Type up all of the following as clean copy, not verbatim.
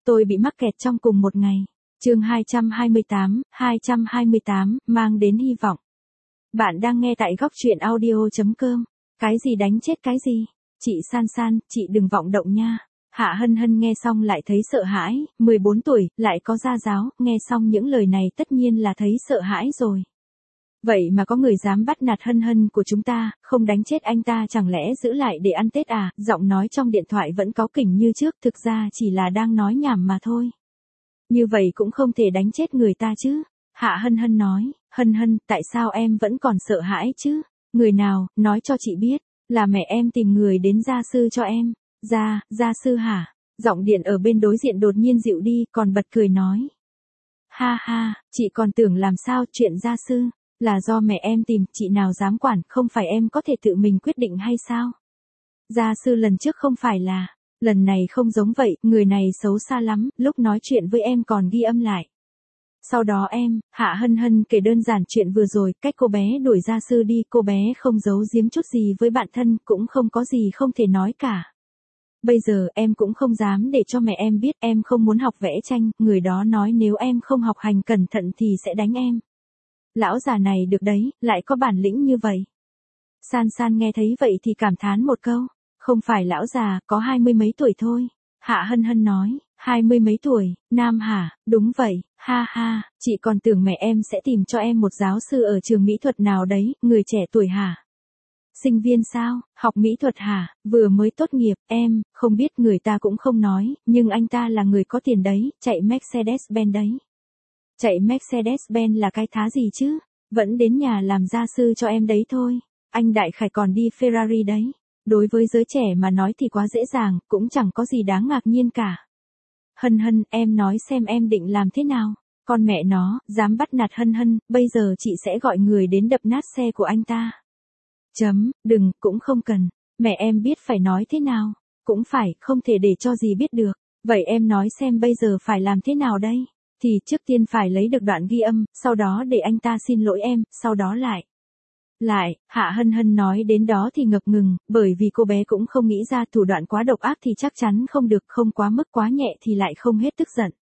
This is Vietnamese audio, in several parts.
tôi bị mắc kẹt trong cùng một ngày. Chương 228, mang đến hy vọng. Bạn đang nghe tại góc truyện audio.com. Cái gì đánh chết cái gì? Chị San San, chị đừng vọng động nha. Hạ Hân Hân nghe xong lại thấy sợ hãi, 14 tuổi, lại có gia giáo, nghe xong những lời này tất nhiên là thấy sợ hãi rồi. Vậy mà có người dám bắt nạt Hân Hân của chúng ta, không đánh chết anh ta chẳng lẽ giữ lại để ăn Tết à? Giọng nói trong điện thoại vẫn cáu kỉnh như trước, thực ra chỉ là đang nói nhảm mà thôi. Như vậy cũng không thể đánh chết người ta chứ. Hạ Hân Hân nói, Hân Hân, tại sao em vẫn còn sợ hãi chứ? Người nào, nói cho chị biết, là mẹ em tìm người đến gia sư cho em. Gia sư hả? Giọng điện ở bên đối diện đột nhiên dịu đi, còn bật cười nói. Ha ha, chị còn tưởng làm sao chuyện gia sư, là do mẹ em tìm, chị nào dám quản, không phải em có thể tự mình quyết định hay sao? Gia sư lần trước không phải là, lần này không giống vậy, người này xấu xa lắm, lúc nói chuyện với em còn ghi âm lại. Sau đó Hạ Hân Hân kể đơn giản chuyện vừa rồi, cách cô bé đuổi gia sư đi, cô bé không giấu giếm chút gì với bạn thân, cũng không có gì không thể nói cả. Bây giờ em cũng không dám để cho mẹ em biết em không muốn học vẽ tranh, người đó nói nếu em không học hành cẩn thận thì sẽ đánh em. Lão già này được đấy, lại có bản lĩnh như vậy. San San nghe thấy vậy thì cảm thán một câu, không phải lão già, có 20 mấy tuổi thôi. Hạ Hân Hân nói, 20 mấy tuổi, nam hả, đúng vậy, ha ha, chị còn tưởng mẹ em sẽ tìm cho em một giáo sư ở trường mỹ thuật nào đấy, người trẻ tuổi hả? Sinh viên sao, học mỹ thuật hả, vừa mới tốt nghiệp, em, không biết người ta cũng không nói, nhưng anh ta là người có tiền đấy, chạy Mercedes-Benz đấy. Chạy Mercedes-Benz là cái thá gì chứ, vẫn đến nhà làm gia sư cho em đấy thôi, anh Đại Khải còn đi Ferrari đấy. Đối với giới trẻ mà nói thì quá dễ dàng, cũng chẳng có gì đáng ngạc nhiên cả. Hân Hân, em nói xem em định làm thế nào? Con mẹ nó, dám bắt nạt Hân Hân, bây giờ chị sẽ gọi người đến đập nát xe của anh ta. Đừng, cũng không cần. Mẹ em biết phải nói thế nào. Cũng phải, không thể để cho gì biết được. Vậy em nói xem bây giờ phải làm thế nào đây? Thì trước tiên phải lấy được đoạn ghi âm, sau đó để anh ta xin lỗi em, sau đó lại, Hạ Hân Hân nói đến đó thì ngập ngừng, bởi vì cô bé cũng không nghĩ ra thủ đoạn quá độc ác thì chắc chắn không được, không quá mức quá nhẹ thì lại không hết tức giận.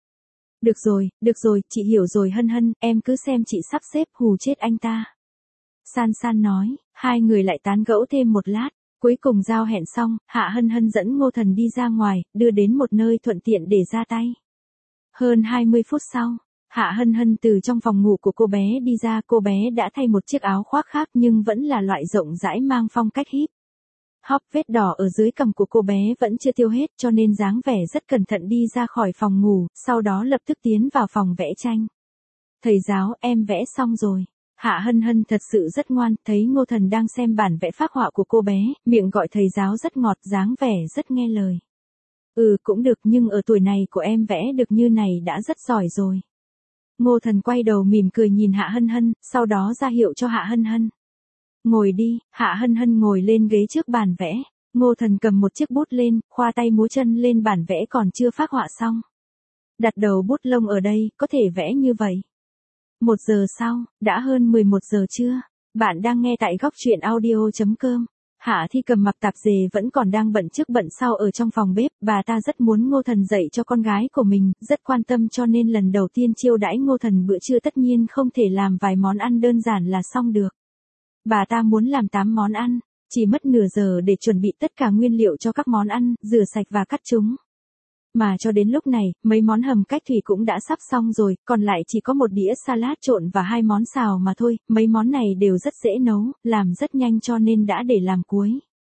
Được rồi, chị hiểu rồi Hân Hân, em cứ xem chị sắp xếp hù chết anh ta. San San nói, hai người lại tán gẫu thêm một lát, cuối cùng giao hẹn xong, Hạ Hân Hân dẫn Ngô Thần đi ra ngoài, đưa đến một nơi thuận tiện để ra tay. Hơn 20 phút sau, Hạ Hân Hân từ trong phòng ngủ của cô bé đi ra, cô bé đã thay một chiếc áo khoác khác nhưng vẫn là loại rộng rãi mang phong cách hip hop, vết đỏ ở dưới cằm của cô bé vẫn chưa tiêu hết cho nên dáng vẻ rất cẩn thận đi ra khỏi phòng ngủ, sau đó lập tức tiến vào phòng vẽ tranh. Thầy giáo, em vẽ xong rồi. Hạ Hân Hân thật sự rất ngoan, thấy Ngô Thần đang xem bản vẽ phác họa của cô bé, miệng gọi thầy giáo rất ngọt, dáng vẻ rất nghe lời. Cũng được nhưng ở tuổi này của em vẽ được như này đã rất giỏi rồi. Ngô Thần quay đầu mỉm cười nhìn Hạ Hân Hân, sau đó ra hiệu cho Hạ Hân Hân. Ngồi đi, Hạ Hân Hân ngồi lên ghế trước bàn vẽ. Ngô Thần cầm một chiếc bút lên, khoa tay múa chân lên bản vẽ còn chưa phác họa xong. Đặt đầu bút lông ở đây, có thể vẽ như vậy. 1 giờ sau, đã hơn 11 giờ trưa. Bạn đang nghe tại góc truyện audio.com. Hạ Thi Cầm mặc tạp dề vẫn còn đang bận trước bận sau ở trong phòng bếp, bà ta rất muốn Ngô Thần dạy cho con gái của mình, rất quan tâm cho nên lần đầu tiên chiêu đãi Ngô Thần bữa trưa tất nhiên không thể làm vài món ăn đơn giản là xong được. Bà ta muốn làm 8 món ăn, chỉ mất nửa giờ để chuẩn bị tất cả nguyên liệu cho các món ăn, rửa sạch và cắt chúng. Mà cho đến lúc này, mấy món hầm cách thủy cũng đã sắp xong rồi, còn lại chỉ có một đĩa salad trộn và 2 món xào mà thôi, mấy món này đều rất dễ nấu, làm rất nhanh cho nên đã để làm cuối.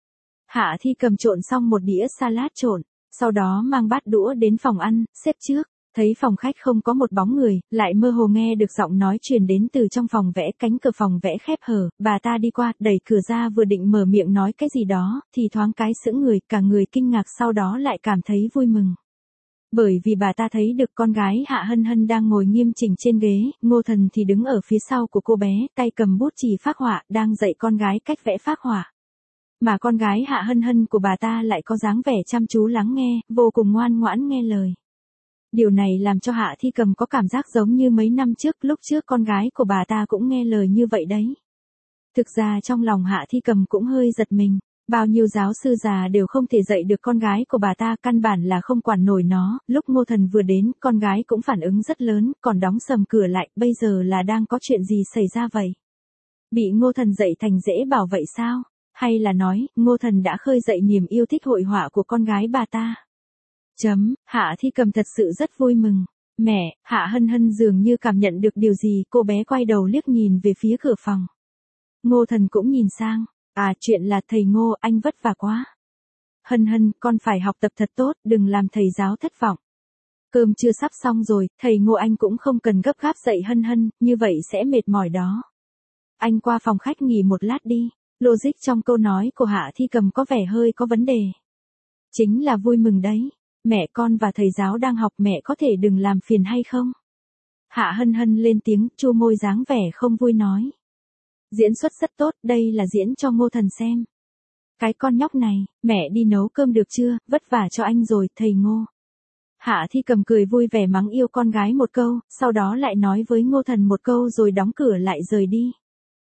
Hạ Thi Cầm trộn xong một đĩa salad trộn, sau đó mang bát đũa đến phòng ăn, xếp trước, thấy phòng khách không có một bóng người, lại mơ hồ nghe được giọng nói truyền đến từ trong phòng vẽ, cánh cửa phòng vẽ khép hở, bà ta đi qua, đẩy cửa ra vừa định mở miệng nói cái gì đó, thì thoáng cái sững người, cả người kinh ngạc sau đó lại cảm thấy vui mừng. Bởi vì bà ta thấy được con gái Hạ Hân Hân đang ngồi nghiêm chỉnh trên ghế, Ngô Thần thì đứng ở phía sau của cô bé, tay cầm bút chì phác họa, đang dạy con gái cách vẽ phác họa. Mà con gái Hạ Hân Hân của bà ta lại có dáng vẻ chăm chú lắng nghe, vô cùng ngoan ngoãn nghe lời. Điều này làm cho Hạ Thi Cầm có cảm giác giống như mấy năm trước, lúc trước con gái của bà ta cũng nghe lời như vậy đấy. Thực ra trong lòng Hạ Thi Cầm cũng hơi giật mình. Bao nhiêu giáo sư già đều không thể dạy được con gái của bà ta, căn bản là không quản nổi nó. Lúc Ngô Thần vừa đến, con gái cũng phản ứng rất lớn, còn đóng sầm cửa lại, bây giờ là đang có chuyện gì xảy ra vậy? Bị Ngô Thần dạy thành dễ bảo vậy sao? Hay là nói, Ngô Thần đã khơi dậy niềm yêu thích hội họa của con gái bà ta? Hạ Thi Cầm thật sự rất vui mừng. Mẹ, Hạ Hân Hân dường như cảm nhận được điều gì, cô bé quay đầu liếc nhìn về phía cửa phòng. Ngô Thần cũng nhìn sang. Chuyện là thầy Ngô, anh vất vả quá. Hân Hân, con phải học tập thật tốt, đừng làm thầy giáo thất vọng. Cơm chưa sắp xong rồi, thầy Ngô anh cũng không cần gấp gáp dạy Hân Hân, như vậy sẽ mệt mỏi đó. Anh qua phòng khách nghỉ một lát đi. Logic trong câu nói của Hạ Thi Cầm có vẻ hơi có vấn đề. Chính là vui mừng đấy. Mẹ, con và thầy giáo đang học, mẹ có thể đừng làm phiền hay không? Hạ Hân Hân lên tiếng, chu môi dáng vẻ không vui nói. Diễn xuất rất tốt, đây là diễn cho Ngô Thần xem. Cái con nhóc này, mẹ đi nấu cơm được chưa, vất vả cho anh rồi, thầy Ngô. Hạ Thi Cầm cười vui vẻ mắng yêu con gái một câu, sau đó lại nói với Ngô Thần một câu rồi đóng cửa lại rời đi.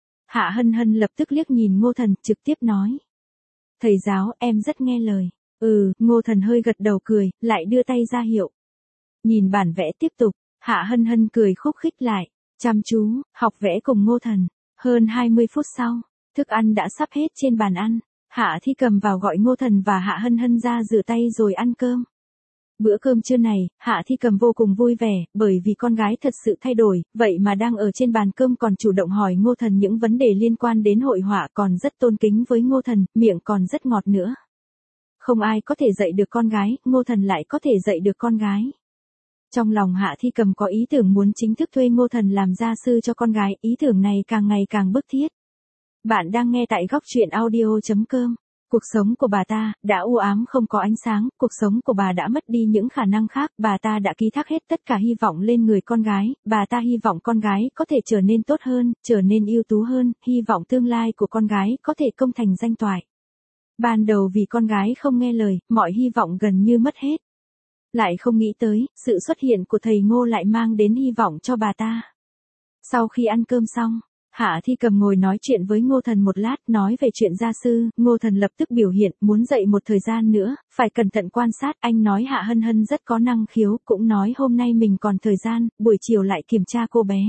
Hạ Hân Hân lập tức liếc nhìn Ngô Thần, trực tiếp nói. Thầy giáo, em rất nghe lời. Ngô Thần hơi gật đầu cười, lại đưa tay ra hiệu. Nhìn bản vẽ tiếp tục, Hạ Hân Hân cười khúc khích lại, chăm chú, học vẽ cùng Ngô Thần. Hơn 20 phút sau, thức ăn đã sắp hết trên bàn ăn. Hạ Thi Cầm vào gọi Ngô Thần và Hạ Hân Hân ra rửa tay rồi ăn cơm. Bữa cơm trưa này, Hạ Thi Cầm vô cùng vui vẻ, bởi vì con gái thật sự thay đổi, vậy mà đang ở trên bàn cơm còn chủ động hỏi Ngô Thần những vấn đề liên quan đến hội họa, còn rất tôn kính với Ngô Thần, miệng còn rất ngọt nữa. Không ai có thể dạy được con gái, Ngô Thần lại có thể dạy được con gái. Trong lòng Hạ Thi Cầm có ý tưởng muốn chính thức thuê Ngô Thần làm gia sư cho con gái, ý tưởng này càng ngày càng bức thiết. Bạn đang nghe tại góc truyện audio.com. Cuộc sống của bà ta đã u ám không có ánh sáng, cuộc sống của bà đã mất đi những khả năng khác, bà ta đã ký thác hết tất cả hy vọng lên người con gái, bà ta hy vọng con gái có thể trở nên tốt hơn, trở nên ưu tú hơn, hy vọng tương lai của con gái có thể công thành danh toại. Ban đầu vì con gái không nghe lời, mọi hy vọng gần như mất hết. Lại không nghĩ tới, sự xuất hiện của thầy Ngô lại mang đến hy vọng cho bà ta. Sau khi ăn cơm xong, Hạ Thi Cầm ngồi nói chuyện với Ngô Thần một lát, nói về chuyện gia sư, Ngô Thần lập tức biểu hiện, muốn dạy một thời gian nữa, phải cẩn thận quan sát, anh nói Hạ Hân Hân rất có năng khiếu, cũng nói hôm nay mình còn thời gian, buổi chiều lại kiểm tra cô bé.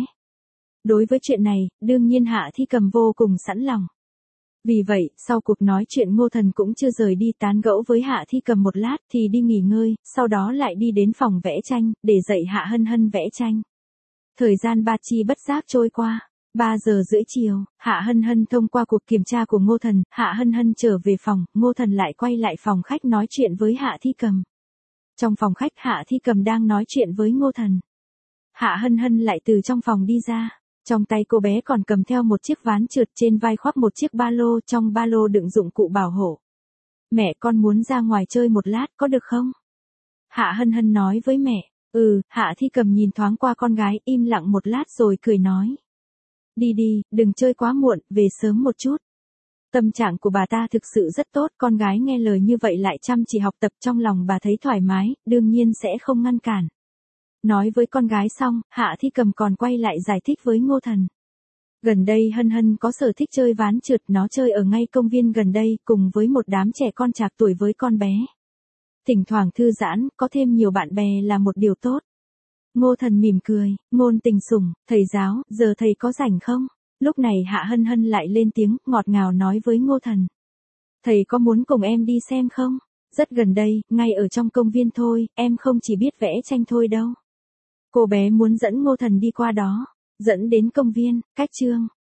Đối với chuyện này, đương nhiên Hạ Thi Cầm vô cùng sẵn lòng. Vì vậy, sau cuộc nói chuyện Ngô Thần cũng chưa rời đi tán gẫu với Hạ Thi Cầm một lát thì đi nghỉ ngơi, sau đó lại đi đến phòng vẽ tranh, để dạy Hạ Hân Hân vẽ tranh. Thời gian ba chi bất giác trôi qua. 3 giờ rưỡi chiều, Hạ Hân Hân thông qua cuộc kiểm tra của Ngô Thần, Hạ Hân Hân trở về phòng, Ngô Thần lại quay lại phòng khách nói chuyện với Hạ Thi Cầm. Trong phòng khách Hạ Thi Cầm đang nói chuyện với Ngô Thần. Hạ Hân Hân lại từ trong phòng đi ra, trong tay cô bé còn cầm theo một chiếc ván trượt, trên vai khoác một chiếc ba lô, trong ba lô đựng dụng cụ bảo hộ. Mẹ, con muốn ra ngoài chơi một lát, có được không? Hạ Hân Hân nói với mẹ. Hạ Thi Cầm nhìn thoáng qua con gái, im lặng một lát rồi cười nói. Đi đi, đừng chơi quá muộn, về sớm một chút. Tâm trạng của bà ta thực sự rất tốt, con gái nghe lời như vậy lại chăm chỉ học tập, trong lòng bà thấy thoải mái, đương nhiên sẽ không ngăn cản. Nói với con gái xong, Hạ Thi Cầm còn quay lại giải thích với Ngô Thần. Gần đây Hân Hân có sở thích chơi ván trượt, nó chơi ở ngay công viên gần đây, cùng với một đám trẻ con trạc tuổi với con bé. Thỉnh thoảng thư giãn, có thêm nhiều bạn bè là một điều tốt. Ngô Thần mỉm cười, ngôn tình sủng, thầy giáo, giờ thầy có rảnh không? Lúc này Hạ Hân Hân lại lên tiếng, ngọt ngào nói với Ngô Thần. Thầy có muốn cùng em đi xem không? Rất gần đây, ngay ở trong công viên thôi, em không chỉ biết vẽ tranh thôi đâu. Cô bé muốn dẫn Ngô Thần đi qua đó, dẫn đến công viên, cách trường.